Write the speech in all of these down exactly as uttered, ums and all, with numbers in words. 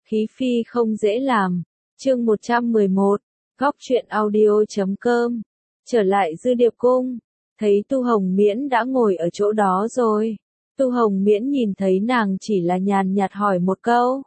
Khí phi không dễ làm. Chương một trăm mười một, góc truyện audio.com. Trở lại Dư Điệp Cung, thấy Tu Hồng Miễn đã ngồi ở chỗ đó rồi. Tu Hồng Miễn nhìn thấy nàng chỉ là nhàn nhạt hỏi một câu.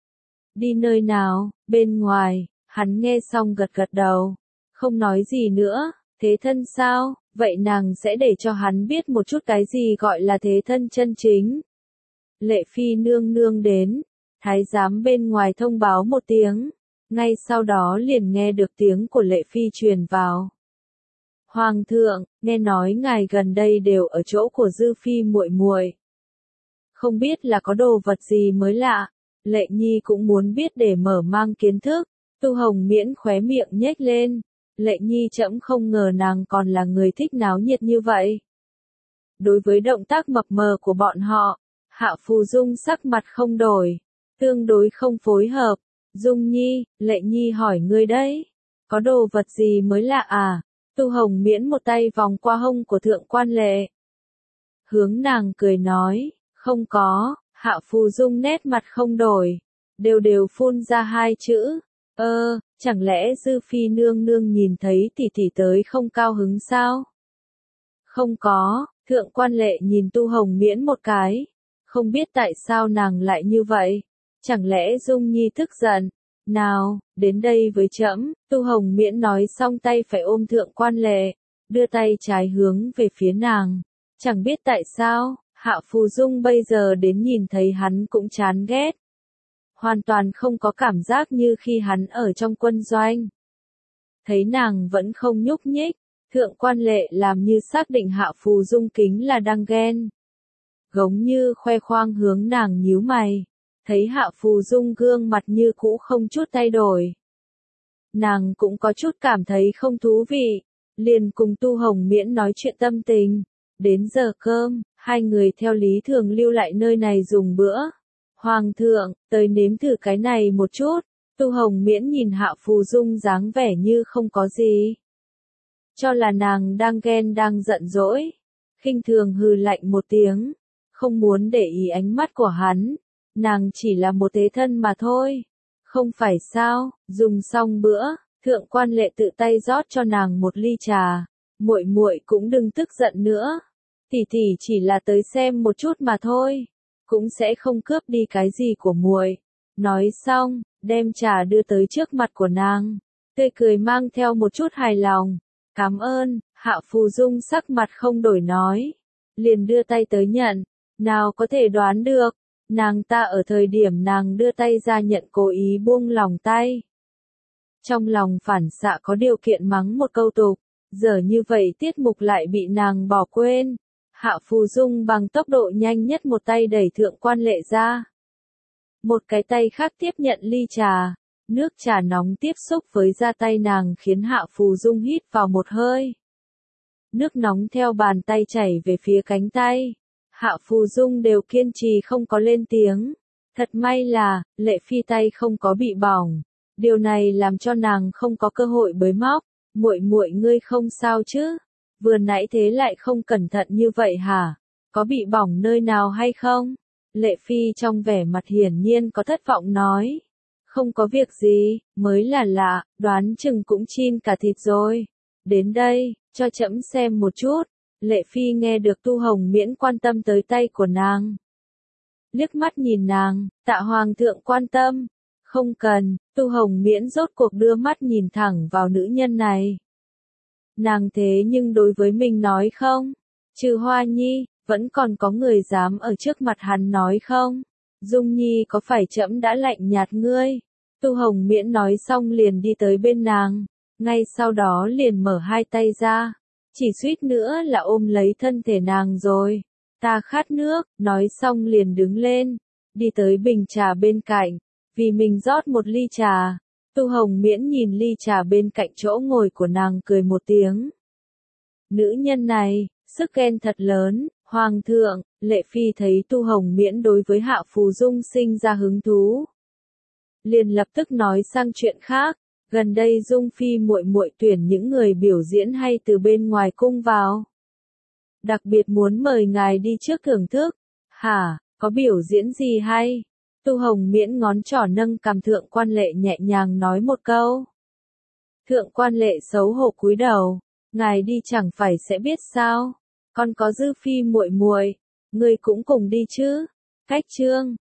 Đi nơi nào? Bên ngoài. Hắn nghe xong gật gật đầu, không nói gì nữa. Thế thân sao? Vậy nàng sẽ để cho hắn biết một chút cái gì gọi là thế thân chân chính. Lệ Phi nương nương đến, thái giám bên ngoài thông báo một tiếng, ngay sau đó liền nghe được tiếng của Lệ Phi truyền vào. Hoàng thượng, nghe nói ngài gần đây đều ở chỗ của Dư Phi muội muội. Không biết là có đồ vật gì mới lạ, Lệ Nhi cũng muốn biết để mở mang kiến thức. Tu Hồng Miễn khóe miệng nhếch lên. Lệ Nhi trẫm không ngờ nàng còn là người thích náo nhiệt như vậy. Đối với động tác mập mờ của bọn họ, Hạ Phù Dung sắc mặt không đổi, tương đối không phối hợp. Dung Nhi, Lệ Nhi hỏi ngươi đấy, có đồ vật gì mới lạ à? Tu Hồng Miễn một tay vòng qua hông của Thượng Quan Lệ. Hướng nàng cười nói, không có. Hạ Phù Dung nét mặt không đổi, đều đều phun ra hai chữ. Ơ, chẳng lẽ Dư Phi nương nương nhìn thấy tỷ tỷ tới không cao hứng sao? Không có. Thượng Quan Lệ nhìn Tu Hồng Miễn một cái, không biết tại sao nàng lại như vậy. Chẳng lẽ Dung Nhi tức giận? Nào, đến đây với trẫm. Tu Hồng Miễn nói xong tay phải ôm Thượng Quan Lệ, đưa tay trái hướng về phía nàng. Chẳng biết tại sao, Hạ Phù Dung bây giờ đến nhìn thấy hắn cũng chán ghét. Hoàn toàn không có cảm giác như khi hắn ở trong quân doanh. Thấy nàng vẫn không nhúc nhích, Thượng Quan Lệ làm như xác định Hạ Phù Dung kính là đang ghen. Giống như khoe khoang hướng nàng nhíu mày, thấy Hạ Phù Dung gương mặt như cũ không chút thay đổi. Nàng cũng có chút cảm thấy không thú vị, liền cùng Tu Hồng Miễn nói chuyện tâm tình. Đến giờ cơm, hai người theo lý thường lưu lại nơi này dùng bữa. Hoàng thượng, tới nếm thử cái này một chút. Tu Hồng Miễn nhìn Hạ Phù Dung dáng vẻ như không có gì. Cho là nàng đang ghen đang giận dỗi. Khinh thường hừ lạnh một tiếng. Không muốn để ý ánh mắt của hắn. Nàng chỉ là một thế thân mà thôi. Không phải sao? Dùng xong bữa, Thượng Quan Lệ tự tay rót cho nàng một ly trà. Muội muội cũng đừng tức giận nữa. Tỷ tỷ chỉ là tới xem một chút mà thôi, cũng sẽ không cướp đi cái gì của muội. Nói xong, đem trà đưa tới trước mặt của nàng, tươi cười mang theo một chút hài lòng. Cảm ơn. Hạ Phù Dung sắc mặt không đổi nói, liền đưa tay tới nhận. Nào có thể đoán được, nàng ta ở thời điểm nàng đưa tay ra nhận cố ý buông lòng tay. Trong lòng phản xạ có điều kiện mắng một câu tục, giờ như vậy tiết mục lại bị nàng bỏ quên. Hạ Phù Dung bằng tốc độ nhanh nhất một tay đẩy Thượng Quan Lệ ra. Một cái tay khác tiếp nhận ly trà, nước trà nóng tiếp xúc với da tay nàng khiến Hạ Phù Dung hít vào một hơi. Nước nóng theo bàn tay chảy về phía cánh tay. Hạ Phù Dung đều kiên trì không có lên tiếng. Thật may là, Lệ Phi tay không có bị bỏng. Điều này làm cho nàng không có cơ hội bới móc. Muội muội ngươi không sao chứ? Vừa nãy thế lại không cẩn thận như vậy hả? Có bị bỏng nơi nào hay không? Lệ Phi trong vẻ mặt hiển nhiên có thất vọng nói. Không có việc gì, mới là lạ, đoán chừng cũng chin cả thịt rồi. Đến đây, cho trẫm xem một chút. Lệ Phi nghe được Tu Hồng Miễn quan tâm tới tay của nàng. Liếc mắt nhìn nàng, tạ hoàng thượng quan tâm. Không cần. Tu Hồng Miễn rốt cuộc đưa mắt nhìn thẳng vào nữ nhân này. Nàng thế nhưng đối với mình nói không? Trừ Hoa Nhi, vẫn còn có người dám ở trước mặt hắn nói không? Dung Nhi có phải trẫm đã lạnh nhạt ngươi? Tu Hồng Miễn nói xong liền đi tới bên nàng, ngay sau đó liền mở hai tay ra, chỉ suýt nữa là ôm lấy thân thể nàng rồi. Ta khát nước, nói xong liền đứng lên, đi tới bình trà bên cạnh, vì mình rót một ly trà. Tu Hồng Miễn nhìn ly trà bên cạnh chỗ ngồi của nàng cười một tiếng. Nữ nhân này, sức ghen thật lớn. Hoàng thượng, Lệ Phi thấy Tu Hồng Miễn đối với Hạ Phù Dung sinh ra hứng thú, liền lập tức nói sang chuyện khác. Gần đây Dung Phi muội muội tuyển những người biểu diễn hay từ bên ngoài cung vào. Đặc biệt muốn mời ngài đi trước thưởng thức. Hả, có biểu diễn gì hay? Tu Hồng Miễn ngón trỏ nâng cằm Thượng Quan Lệ nhẹ nhàng nói một câu. Thượng Quan Lệ xấu hổ cúi đầu, ngài đi chẳng phải sẽ biết sao, con có Dư Phi muội muội, ngươi cũng cùng đi chứ. Cách Trương